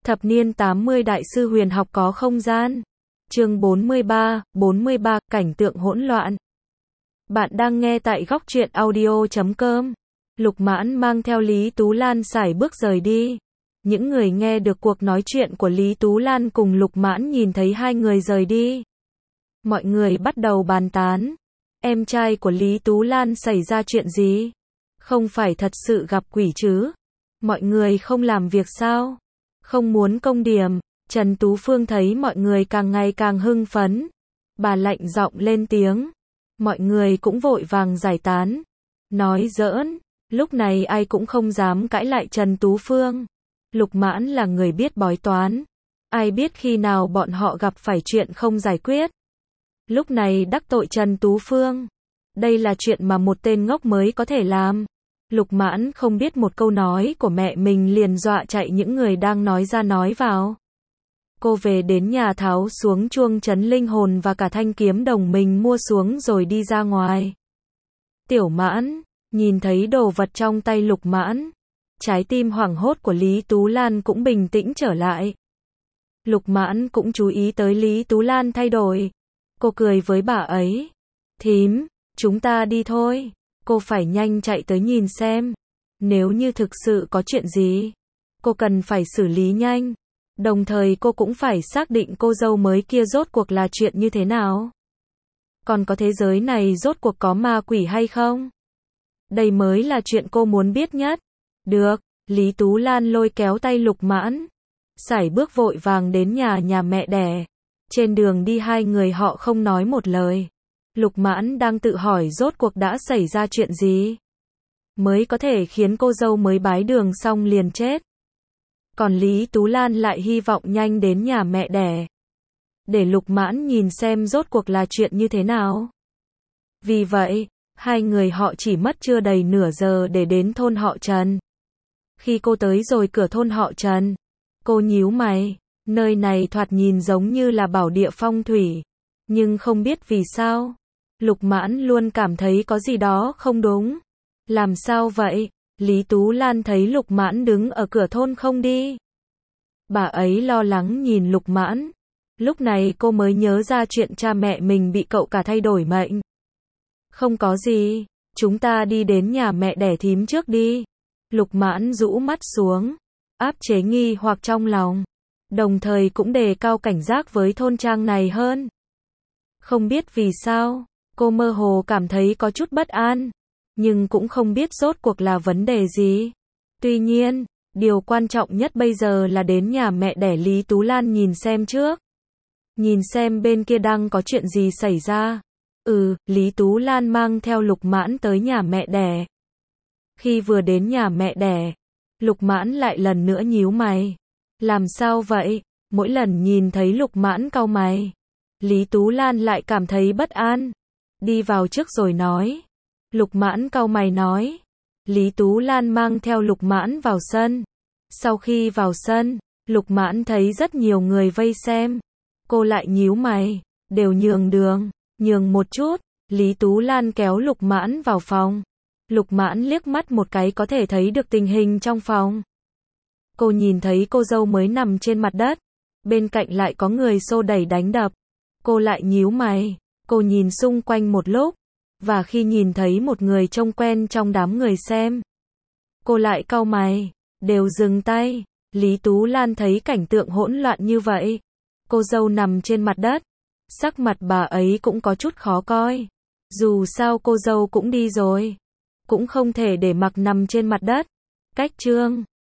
Thập niên 80 đại sư huyền học có không gian. Chương 43, cảnh tượng hỗn loạn. Bạn đang nghe tại góc truyện audio.com. Lục Mãn mang theo Lý Tú Lan sải bước rời đi. Những người nghe được cuộc nói chuyện của Lý Tú Lan cùng Lục Mãn nhìn thấy hai người rời đi. Mọi người bắt đầu bàn tán. Em trai của Lý Tú Lan xảy ra chuyện gì? Không phải thật sự gặp quỷ chứ? Mọi người không làm việc sao? Không muốn công điểm. Trần Tú Phương thấy mọi người càng ngày càng hưng phấn. Bà lạnh giọng lên tiếng. Mọi người cũng vội vàng giải tán. Nói giỡn. Lúc này ai cũng không dám cãi lại Trần Tú Phương. Lục Mãn là người biết bói toán. Ai biết khi nào bọn họ gặp phải chuyện không giải quyết. Lúc này đắc tội Trần Tú Phương. Đây là chuyện mà một tên ngốc mới có thể làm. Lục Mãn không biết một câu nói của mẹ mình liền dọa chạy những người đang nói ra nói vào. Cô về đến nhà tháo xuống chuông trấn linh hồn và cả thanh kiếm đồng mình mua xuống rồi đi ra ngoài. Tiểu Mãn, nhìn thấy đồ vật trong tay Lục Mãn. Trái tim hoảng hốt của Lý Tú Lan cũng bình tĩnh trở lại. Lục Mãn cũng chú ý tới Lý Tú Lan thay đổi. Cô cười với bà ấy. Thím, chúng ta đi thôi. Cô phải nhanh chạy tới nhìn xem. Nếu như thực sự có chuyện gì, cô cần phải xử lý nhanh. Đồng thời cô cũng phải xác định cô dâu mới kia rốt cuộc là chuyện như thế nào. Còn có thế giới này rốt cuộc có ma quỷ hay không? Đây mới là chuyện cô muốn biết nhất. Được, Lý Tú Lan lôi kéo tay Lục Mãn. Sải bước vội vàng đến nhà mẹ đẻ. Trên đường đi hai người họ không nói một lời. Lục Mãn đang tự hỏi rốt cuộc đã xảy ra chuyện gì mới có thể khiến cô dâu mới bái đường xong liền chết. Còn Lý Tú Lan lại hy vọng nhanh đến nhà mẹ đẻ. Để Lục Mãn nhìn xem rốt cuộc là chuyện như thế nào. Vì vậy, hai người họ chỉ mất chưa đầy nửa giờ để đến thôn họ Trần. Khi cô tới rồi cửa thôn họ Trần, cô nhíu mày, nơi này thoạt nhìn giống như là bảo địa phong thủy. Nhưng không biết vì sao, Lục Mãn luôn cảm thấy có gì đó không đúng. Làm sao vậy? Lý Tú Lan thấy Lục Mãn đứng ở cửa thôn không đi. Bà ấy lo lắng nhìn Lục Mãn. Lúc này cô mới nhớ ra chuyện cha mẹ mình bị cậu cả thay đổi mệnh. Không có gì, chúng ta đi đến nhà mẹ đẻ thím trước đi. Lục Mãn rũ mắt xuống, áp chế nghi hoặc trong lòng. Đồng thời cũng đề cao cảnh giác với thôn trang này hơn. Không biết vì sao, cô mơ hồ cảm thấy có chút bất an. Nhưng cũng không biết rốt cuộc là vấn đề gì. Tuy nhiên, điều quan trọng nhất bây giờ là đến nhà mẹ đẻ Lý Tú Lan nhìn xem trước. Nhìn xem bên kia đang có chuyện gì xảy ra. Lý Tú Lan mang theo Lục Mãn tới nhà mẹ đẻ. Khi vừa đến nhà mẹ đẻ, Lục Mãn lại lần nữa nhíu mày. Làm sao vậy? Mỗi lần nhìn thấy Lục Mãn cau mày, Lý Tú Lan lại cảm thấy bất an. Đi vào trước rồi nói. Lục Mãn cau mày nói. Lý Tú Lan mang theo Lục Mãn vào sân. Sau khi vào sân, Lục Mãn thấy rất nhiều người vây xem. Cô lại nhíu mày. Đều nhường đường, nhường một chút. Lý Tú Lan kéo Lục Mãn vào phòng. Lục Mãn liếc mắt một cái có thể thấy được tình hình trong phòng. Cô nhìn thấy cô dâu mới nằm trên mặt đất. Bên cạnh lại có người xô đẩy đánh đập. Cô lại nhíu mày. Cô nhìn xung quanh một lúc. Và khi nhìn thấy một người trông quen trong đám người xem, cô lại cau mày. Đều dừng tay. Lý Tú Lan thấy cảnh tượng hỗn loạn như vậy. Cô dâu nằm trên mặt đất. Sắc mặt bà ấy cũng có chút khó coi. Dù sao cô dâu cũng đi rồi. Cũng không thể để mặc nằm trên mặt đất. Cách chương